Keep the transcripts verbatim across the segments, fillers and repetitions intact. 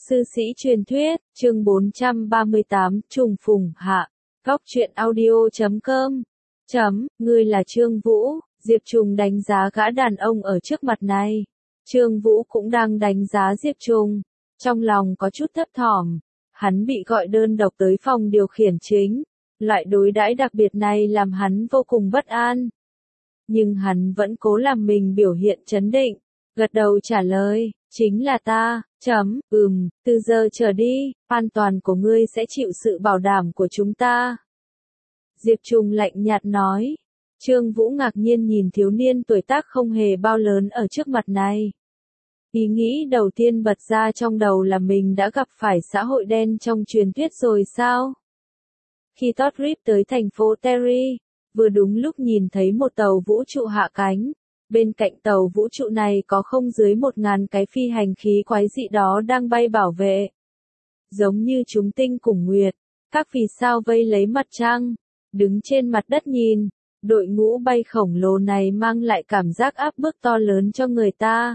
Sư sĩ truyền thuyết, chương bốn trăm ba mươi tám, trùng phùng hạ. Góc truyện audio chấm com. Chấm, ngươi là Trương Vũ, Diệp Trùng đánh giá gã đàn ông ở trước mặt này. Trương Vũ cũng đang đánh giá Diệp Trùng. Trong lòng có chút thấp thỏm. Hắn bị gọi đơn độc tới phòng điều khiển chính. Loại đối đãi đặc biệt này làm hắn vô cùng bất an. Nhưng hắn vẫn cố làm mình biểu hiện trấn định. Gật đầu trả lời, chính là ta, chấm, ừm, từ giờ trở đi, an toàn của ngươi sẽ chịu sự bảo đảm của chúng ta. Diệp Trùng lạnh nhạt nói. Trương Vũ ngạc nhiên nhìn thiếu niên tuổi tác không hề bao lớn ở trước mặt này. Ý nghĩ đầu tiên bật ra trong đầu là mình đã gặp phải xã hội đen trong truyền thuyết rồi sao? Khi Todd Rip tới thành phố Terry, vừa đúng lúc nhìn thấy một tàu vũ trụ hạ cánh. Bên cạnh tàu vũ trụ này có không dưới một ngàn cái phi hành khí quái dị đó đang bay bảo vệ. Giống như chúng tinh cùng nguyệt, các vì sao vây lấy mặt trăng, đứng trên mặt đất nhìn, đội ngũ bay khổng lồ này mang lại cảm giác áp bức to lớn cho người ta.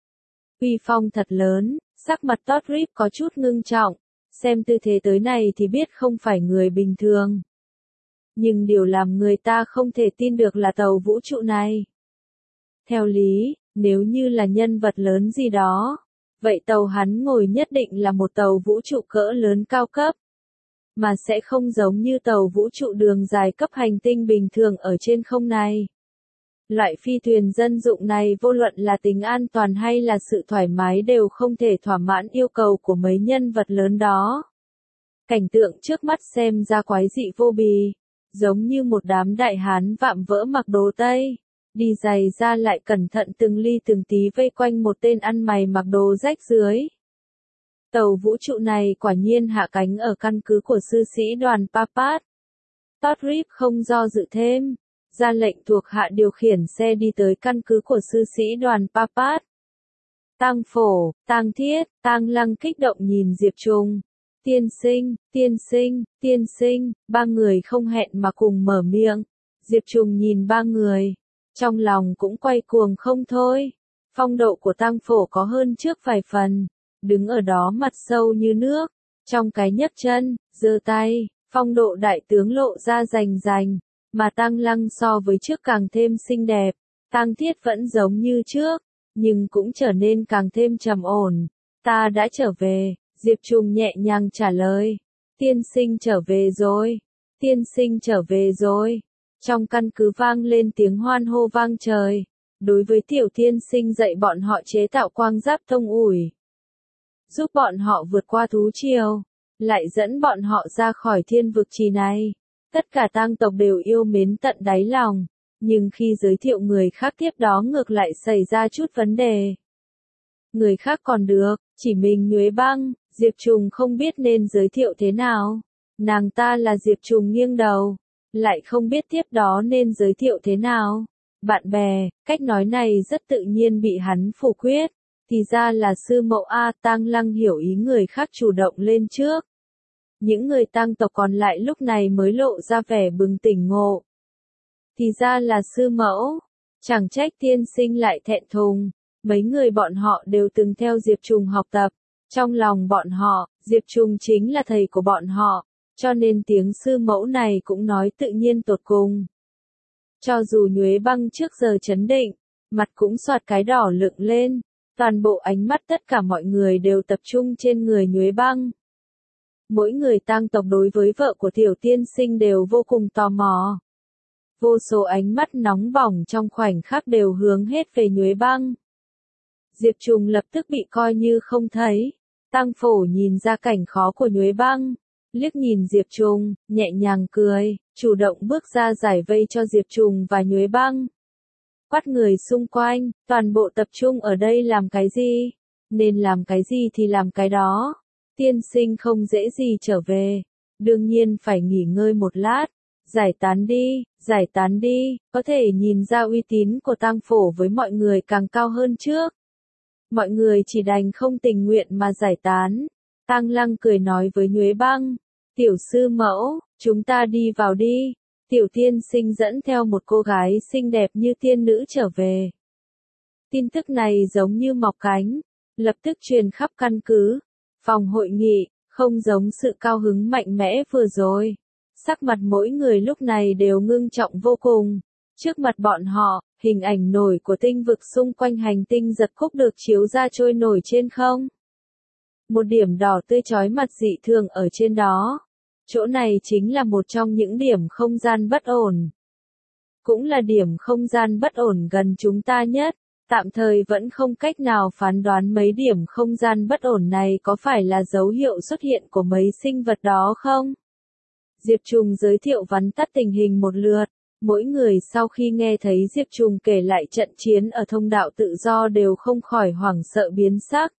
Uy phong thật lớn, sắc mặt Todd Rip có chút ngưng trọng, xem tư thế tới này thì biết không phải người bình thường. Nhưng điều làm người ta không thể tin được là tàu vũ trụ này. Theo lý, nếu như là nhân vật lớn gì đó, vậy tàu hắn ngồi nhất định là một tàu vũ trụ cỡ lớn cao cấp, mà sẽ không giống như tàu vũ trụ đường dài cấp hành tinh bình thường ở trên không này. Loại phi thuyền dân dụng này vô luận là tính an toàn hay là sự thoải mái đều không thể thỏa mãn yêu cầu của mấy nhân vật lớn đó. Cảnh tượng trước mắt xem ra quái dị vô bì, giống như một đám đại hán vạm vỡ mặc đồ Tây. Đi giày ra lại cẩn thận từng ly từng tí vây quanh một tên ăn mày mặc đồ rách rưới. Tàu vũ trụ này quả nhiên hạ cánh ở căn cứ của sư sĩ đoàn Papat. Todd Rip không do dự thêm, ra lệnh thuộc hạ điều khiển xe đi tới căn cứ của sư sĩ đoàn Papat. Tang Phổ, Tang Thiết, Tang Lăng kích động nhìn Diệp Trùng. Tiên sinh, tiên sinh, tiên sinh, ba người không hẹn mà cùng mở miệng. Diệp Trùng nhìn ba người. Trong lòng cũng quay cuồng không thôi. Phong độ của Tang Phổ có hơn trước vài phần. Đứng ở đó mặt sâu như nước. Trong cái nhấc chân, giơ tay, phong độ đại tướng lộ ra rành rành. Mà Tang Lăng so với trước càng thêm xinh đẹp. Tang Thiết vẫn giống như trước, nhưng cũng trở nên càng thêm trầm ổn. Ta đã trở về, Diệp Trùng nhẹ nhàng trả lời. Tiên sinh trở về rồi. Tiên sinh trở về rồi. Trong căn cứ vang lên tiếng hoan hô vang trời, đối với tiểu tiên sinh dạy bọn họ chế tạo quang giáp thông ủi, giúp bọn họ vượt qua thú triều, lại dẫn bọn họ ra khỏi thiên vực trì này. Tất cả tang tộc đều yêu mến tận đáy lòng, nhưng khi giới thiệu người khác tiếp đó ngược lại xảy ra chút vấn đề. Người khác còn được, chỉ mình Nhuế Băng, Diệp Trùng không biết nên giới thiệu thế nào. Nàng ta là Diệp Trùng nghiêng đầu. Lại không biết tiếp đó nên giới thiệu thế nào. Bạn bè, cách nói này rất tự nhiên bị hắn phủ quyết. Thì ra là sư mẫu A. Tang Lăng hiểu ý người khác chủ động lên trước. Những người tang tộc còn lại lúc này mới lộ ra vẻ bừng tỉnh ngộ. Thì ra là sư mẫu. Chẳng trách tiên sinh lại thẹn thùng. Mấy người bọn họ đều từng theo Diệp Trùng học tập. Trong lòng bọn họ, Diệp Trùng chính là thầy của bọn họ. Cho nên tiếng sư mẫu này cũng nói tự nhiên tột cùng. Cho dù Nhuế Băng trước giờ chấn định, mặt cũng xoạt cái đỏ lựng lên, toàn bộ ánh mắt tất cả mọi người đều tập trung trên người Nhuế Băng. Mỗi người tang tộc đối với vợ của tiểu tiên sinh đều vô cùng tò mò. Vô số ánh mắt nóng bỏng trong khoảnh khắc đều hướng hết về Nhuế Băng. Diệp Trùng lập tức bị coi như không thấy. Tang Phổ nhìn ra cảnh khó của Nhuế Băng. Liếc nhìn Diệp Trùng, nhẹ nhàng cười, chủ động bước ra giải vây cho Diệp Trùng và Nhuế Băng. Quát người xung quanh, toàn bộ tập trung ở đây làm cái gì? Nên làm cái gì thì làm cái đó. Tiên sinh không dễ gì trở về. Đương nhiên phải nghỉ ngơi một lát. Giải tán đi, giải tán đi, có thể nhìn ra uy tín của Tang Phổ với mọi người càng cao hơn trước. Mọi người chỉ đành không tình nguyện mà giải tán. Tang Lăng cười nói với Nhuế Băng. Tiểu sư mẫu, chúng ta đi vào đi. Tiểu tiên sinh dẫn theo một cô gái xinh đẹp như tiên nữ trở về. Tin tức này giống như mọc cánh, lập tức truyền khắp căn cứ. Phòng hội nghị, không giống sự cao hứng mạnh mẽ vừa rồi. Sắc mặt mỗi người lúc này đều ngưng trọng vô cùng. Trước mặt bọn họ, hình ảnh nổi của tinh vực xung quanh hành tinh giật khúc được chiếu ra trôi nổi trên không. Một điểm đỏ tươi chói mặt dị thường ở trên đó. Chỗ này chính là một trong những điểm không gian bất ổn. Cũng là điểm không gian bất ổn gần chúng ta nhất. Tạm thời vẫn không cách nào phán đoán mấy điểm không gian bất ổn này có phải là dấu hiệu xuất hiện của mấy sinh vật đó không? Diệp Trùng giới thiệu vắn tắt tình hình một lượt. Mỗi người sau khi nghe thấy Diệp Trùng kể lại trận chiến ở thông đạo tự do đều không khỏi hoảng sợ biến sắc.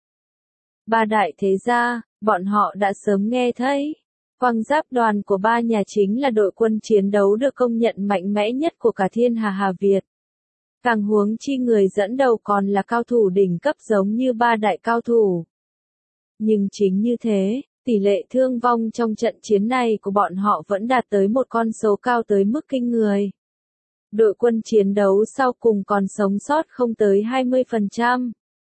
Ba đại thế gia, bọn họ đã sớm nghe thấy. Quang giáp đoàn của ba nhà chính là đội quân chiến đấu được công nhận mạnh mẽ nhất của cả thiên hà Hà Việt. Càng huống chi người dẫn đầu còn là cao thủ đỉnh cấp giống như ba đại cao thủ. Nhưng chính như thế, tỷ lệ thương vong trong trận chiến này của bọn họ vẫn đạt tới một con số cao tới mức kinh người. Đội quân chiến đấu sau cùng còn sống sót không tới hai mươi phần trăm.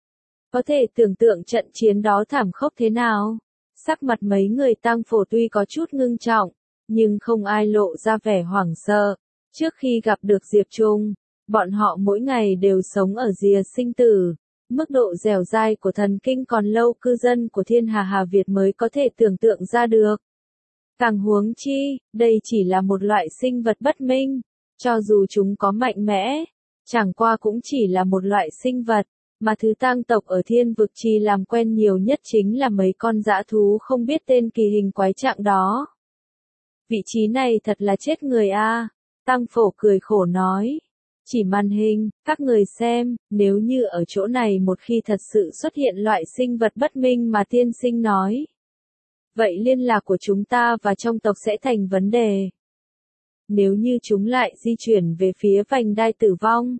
Có thể tưởng tượng trận chiến đó thảm khốc thế nào. Sắc mặt mấy người tang phổ tuy có chút ngưng trọng, nhưng không ai lộ ra vẻ hoảng sợ. Trước khi gặp được Diệp Trùng, bọn họ mỗi ngày đều sống ở rìa sinh tử. Mức độ dẻo dai của thần kinh còn lâu cư dân của thiên hà Hà Việt mới có thể tưởng tượng ra được. Càng huống chi, đây chỉ là một loại sinh vật bất minh. Cho dù chúng có mạnh mẽ, chẳng qua cũng chỉ là một loại sinh vật. Mà thứ tang tộc ở thiên vực chi làm quen nhiều nhất chính là mấy con dã thú không biết tên kỳ hình quái trạng đó. Vị trí này thật là chết người a. À. Tang phổ cười khổ nói. Chỉ màn hình, các người xem, nếu như ở chỗ này một khi thật sự xuất hiện loại sinh vật bất minh mà tiên sinh nói. Vậy liên lạc của chúng ta và trong tộc sẽ thành vấn đề. Nếu như chúng lại di chuyển về phía vành đai tử vong.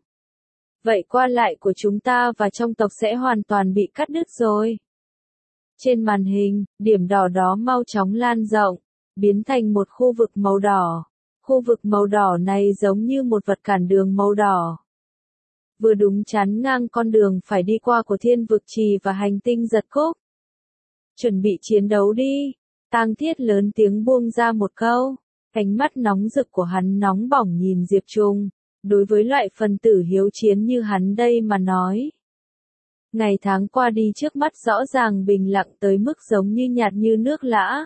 Vậy qua lại của chúng ta và trong tộc sẽ hoàn toàn bị cắt đứt rồi. Trên màn hình, điểm đỏ đó mau chóng lan rộng, biến thành một khu vực màu đỏ. Khu vực màu đỏ này giống như một vật cản đường màu đỏ. Vừa đúng chắn ngang con đường phải đi qua của thiên vực trì và hành tinh giật khúc. Chuẩn bị chiến đấu đi. Tang Thiết lớn tiếng buông ra một câu. Ánh mắt nóng rực của hắn nóng bỏng nhìn Diệp Trùng. Đối với loại phần tử hiếu chiến như hắn đây mà nói. Ngày tháng qua đi trước mắt rõ ràng bình lặng tới mức giống như nhạt như nước lã.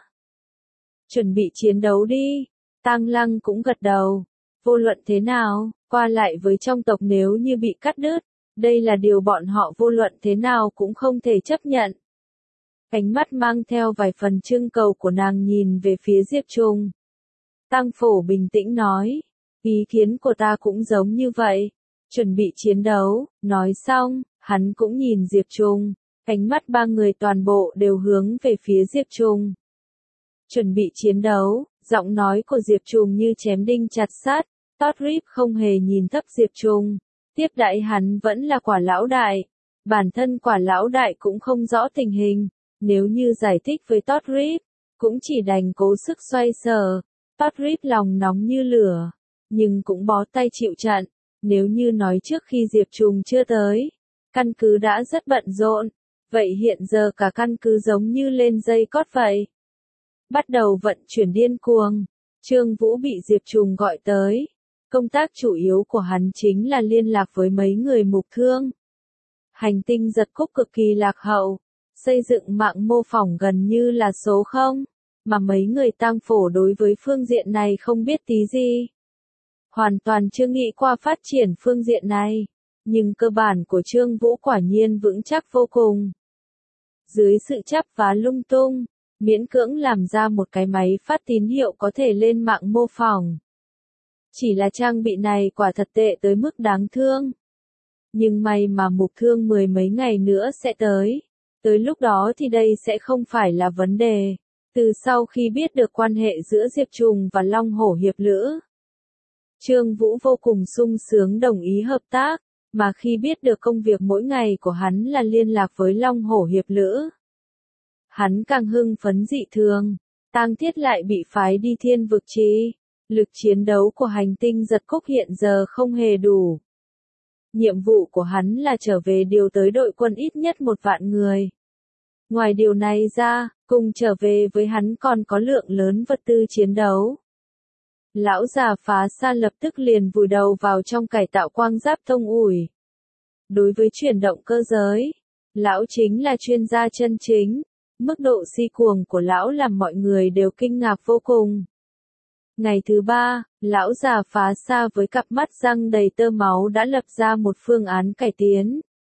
Chuẩn bị chiến đấu đi. Tang Lăng cũng gật đầu. Vô luận thế nào, qua lại với trong tộc nếu như bị cắt đứt, đây là điều bọn họ vô luận thế nào cũng không thể chấp nhận. Ánh mắt mang theo vài phần trưng cầu của nàng nhìn về phía Diệp Trùng. Tang Phổ bình tĩnh nói. Ý kiến của ta cũng giống như vậy. Chuẩn bị chiến đấu, nói xong, hắn cũng nhìn Diệp Trùng. Ánh mắt ba người toàn bộ đều hướng về phía Diệp Trùng. Chuẩn bị chiến đấu, giọng nói của Diệp Trùng như chém đinh chặt sắt. Todrip không hề nhìn thấp Diệp Trùng. Tiếp đãi hắn vẫn là Quả Lão Đại. Bản thân Quả Lão Đại cũng không rõ tình hình. Nếu như giải thích với Todrip, cũng chỉ đành cố sức xoay sở. Todrip lòng nóng như lửa. Nhưng cũng bó tay chịu trận. Nếu như nói trước khi Diệp Trùng chưa tới, căn cứ đã rất bận rộn. Vậy hiện giờ cả căn cứ giống như lên dây cót vậy. Bắt đầu vận chuyển điên cuồng. Trương Vũ bị Diệp Trùng gọi tới. Công tác chủ yếu của hắn chính là liên lạc với mấy người mục thương. Hành tinh giật khúc cực kỳ lạc hậu. Xây dựng mạng mô phỏng gần như là số không. Mà mấy người Tang Phổ đối với phương diện này không biết tí gì. Hoàn toàn chưa nghĩ qua phát triển phương diện này. Nhưng cơ bản của Trương Vũ quả nhiên vững chắc vô cùng. Dưới sự chắp vá lung tung, miễn cưỡng làm ra một cái máy phát tín hiệu có thể lên mạng mô phỏng. Chỉ là trang bị này quả thật tệ tới mức đáng thương. Nhưng may mà mục thương mười mấy ngày nữa sẽ tới. Tới lúc đó thì đây sẽ không phải là vấn đề. Từ sau khi biết được quan hệ giữa Diệp Trùng và Long Hổ Hiệp Lữ, Trương Vũ vô cùng sung sướng đồng ý hợp tác, mà khi biết được công việc mỗi ngày của hắn là liên lạc với Long Hổ Hiệp Lữ, hắn càng hưng phấn dị thường. Tang Thiết lại bị phái đi thiên vực trì. Lực chiến đấu của hành tinh giật khúc hiện giờ không hề đủ. Nhiệm vụ của hắn là trở về điều tới đội quân ít nhất một vạn người. Ngoài điều này ra, cùng trở về với hắn còn có lượng lớn vật tư chiến đấu. Lão già Phá Sa lập tức liền vùi đầu vào trong cải tạo quang giáp tông ủi. Đối với chuyển động cơ giới, lão chính là chuyên gia chân chính. Mức độ si cuồng của lão làm mọi người đều kinh ngạc vô cùng. Ngày thứ ba, lão già Phá Sa với cặp mắt răng đầy tơ máu đã lập ra một phương án cải tiến.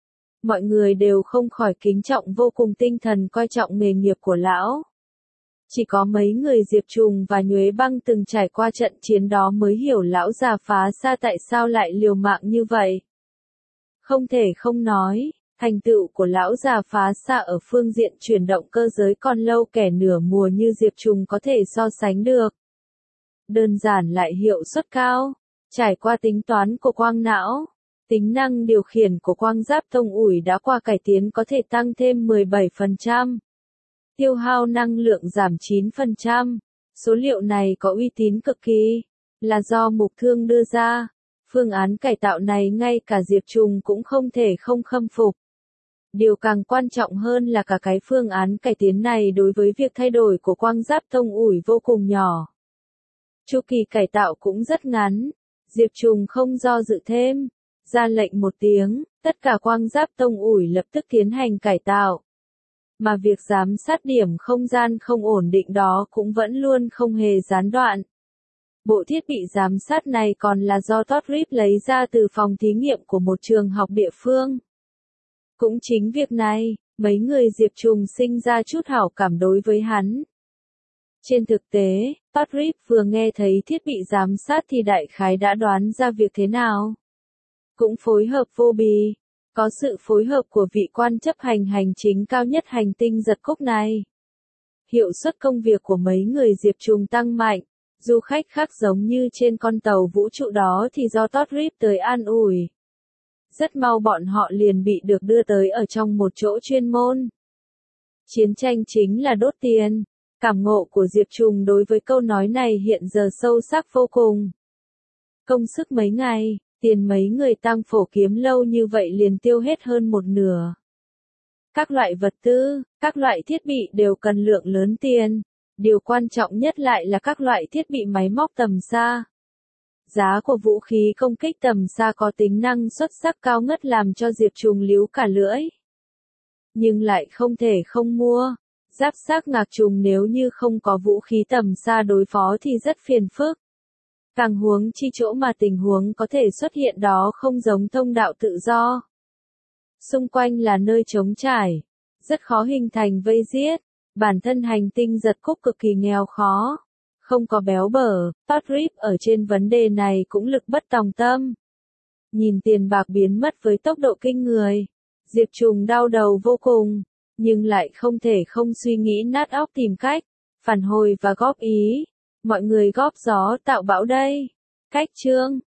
Mọi người đều không khỏi kính trọng vô cùng tinh thần coi trọng nghề nghiệp của lão. Chỉ có mấy người Diệp Trùng và Nhuế Băng từng trải qua trận chiến đó mới hiểu lão già Phá Sa tại sao lại liều mạng như vậy. Không thể không nói, thành tựu của lão già Phá Sa ở phương diện chuyển động cơ giới còn lâu kẻ nửa mùa như Diệp Trùng có thể so sánh được. Đơn giản lại hiệu suất cao, trải qua tính toán của quang não, tính năng điều khiển của quang giáp tông ủi đã qua cải tiến có thể tăng thêm mười bảy phần trăm. Tiêu hao năng lượng giảm chín phần trăm. Số liệu này có uy tín cực kỳ, là do Mục Thương đưa ra. Phương án cải tạo này ngay cả Diệp Trùng cũng không thể không khâm phục. Điều càng quan trọng hơn là cả cái phương án cải tiến này đối với việc thay đổi của quang giáp tông ủi vô cùng nhỏ. Chu kỳ cải tạo cũng rất ngắn. Diệp Trùng không do dự thêm, ra lệnh một tiếng, tất cả quang giáp tông ủi lập tức tiến hành cải tạo. Mà việc giám sát điểm không gian không ổn định đó cũng vẫn luôn không hề gián đoạn. Bộ thiết bị giám sát này còn là do Todd Reed lấy ra từ phòng thí nghiệm của một trường học địa phương. Cũng chính việc này, mấy người Diệp Trùng sinh ra chút hảo cảm đối với hắn. Trên thực tế, Todd Reed vừa nghe thấy thiết bị giám sát thì đại khái đã đoán ra việc thế nào. Cũng phối hợp vô bì. Có sự phối hợp của vị quan chấp hành hành chính cao nhất hành tinh giật cúc này. Hiệu suất công việc của mấy người Diệp Trùng tăng mạnh. Du khách khác giống như trên con tàu vũ trụ đó thì do Todd Reed tới an ủi. Rất mau bọn họ liền bị được đưa tới ở trong một chỗ chuyên môn. Chiến tranh chính là đốt tiền. Cảm ngộ của Diệp Trùng đối với câu nói này hiện giờ sâu sắc vô cùng. Công sức mấy ngày, tiền mấy người tăng phổ kiếm lâu như vậy liền tiêu hết hơn một nửa. Các loại vật tư, các loại thiết bị đều cần lượng lớn tiền. Điều quan trọng nhất lại là các loại thiết bị máy móc tầm xa. Giá của vũ khí công kích tầm xa có tính năng xuất sắc cao ngất làm cho Diệp Trùng líu cả lưỡi. Nhưng lại không thể không mua. Giáp xác ngạc trùng nếu như không có vũ khí tầm xa đối phó thì rất phiền phức. Càng huống chi chỗ mà tình huống có thể xuất hiện đó không giống thông đạo tự do. Xung quanh là nơi trống trải, rất khó hình thành vây giết. Bản thân hành tinh giật cúc cực kỳ nghèo khó, không có béo bở. Todd Reed ở trên vấn đề này cũng lực bất tòng tâm. Nhìn tiền bạc biến mất với tốc độ kinh người, Diệp Trùng đau đầu vô cùng, nhưng lại không thể không suy nghĩ nát óc tìm cách, phản hồi và góp ý. Mọi người góp gió tạo bão đây. Cách chương